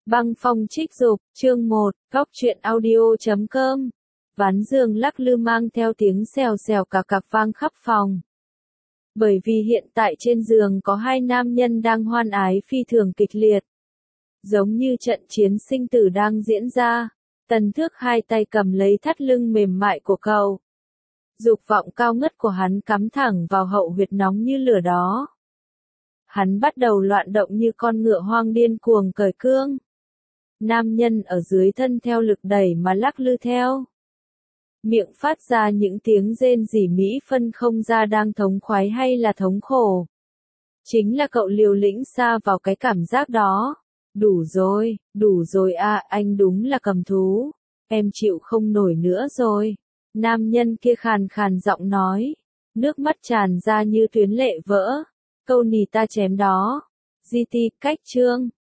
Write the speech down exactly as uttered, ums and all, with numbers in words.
Băng phong trích dục, chương một, góc truyện audio chấm com. Ván giường lắc lư mang theo tiếng xèo xèo cà cạc vang khắp phòng. Bởi vì hiện tại trên giường có hai nam nhân đang hoan ái phi thường kịch liệt. Giống như trận chiến sinh tử đang diễn ra, Tần Thước hai tay cầm lấy thắt lưng mềm mại của cậu. Dục vọng cao ngất của hắn cắm thẳng vào hậu huyệt nóng như lửa đó. Hắn bắt đầu loạn động như con ngựa hoang điên cuồng cởi cương. Nam nhân ở dưới thân theo lực đẩy mà lắc lư theo. Miệng phát ra những tiếng rên rỉ mỹ phân không ra đang thống khoái hay là thống khổ. Chính là cậu liều lĩnh xa vào cái cảm giác đó. Đủ rồi, đủ rồi à, anh đúng là cầm thú. Em chịu không nổi nữa rồi. Nam nhân kia khàn khàn giọng nói. Nước mắt tràn ra như tuyến lệ vỡ. Câu nì ta chém đó. gi ti cách chương.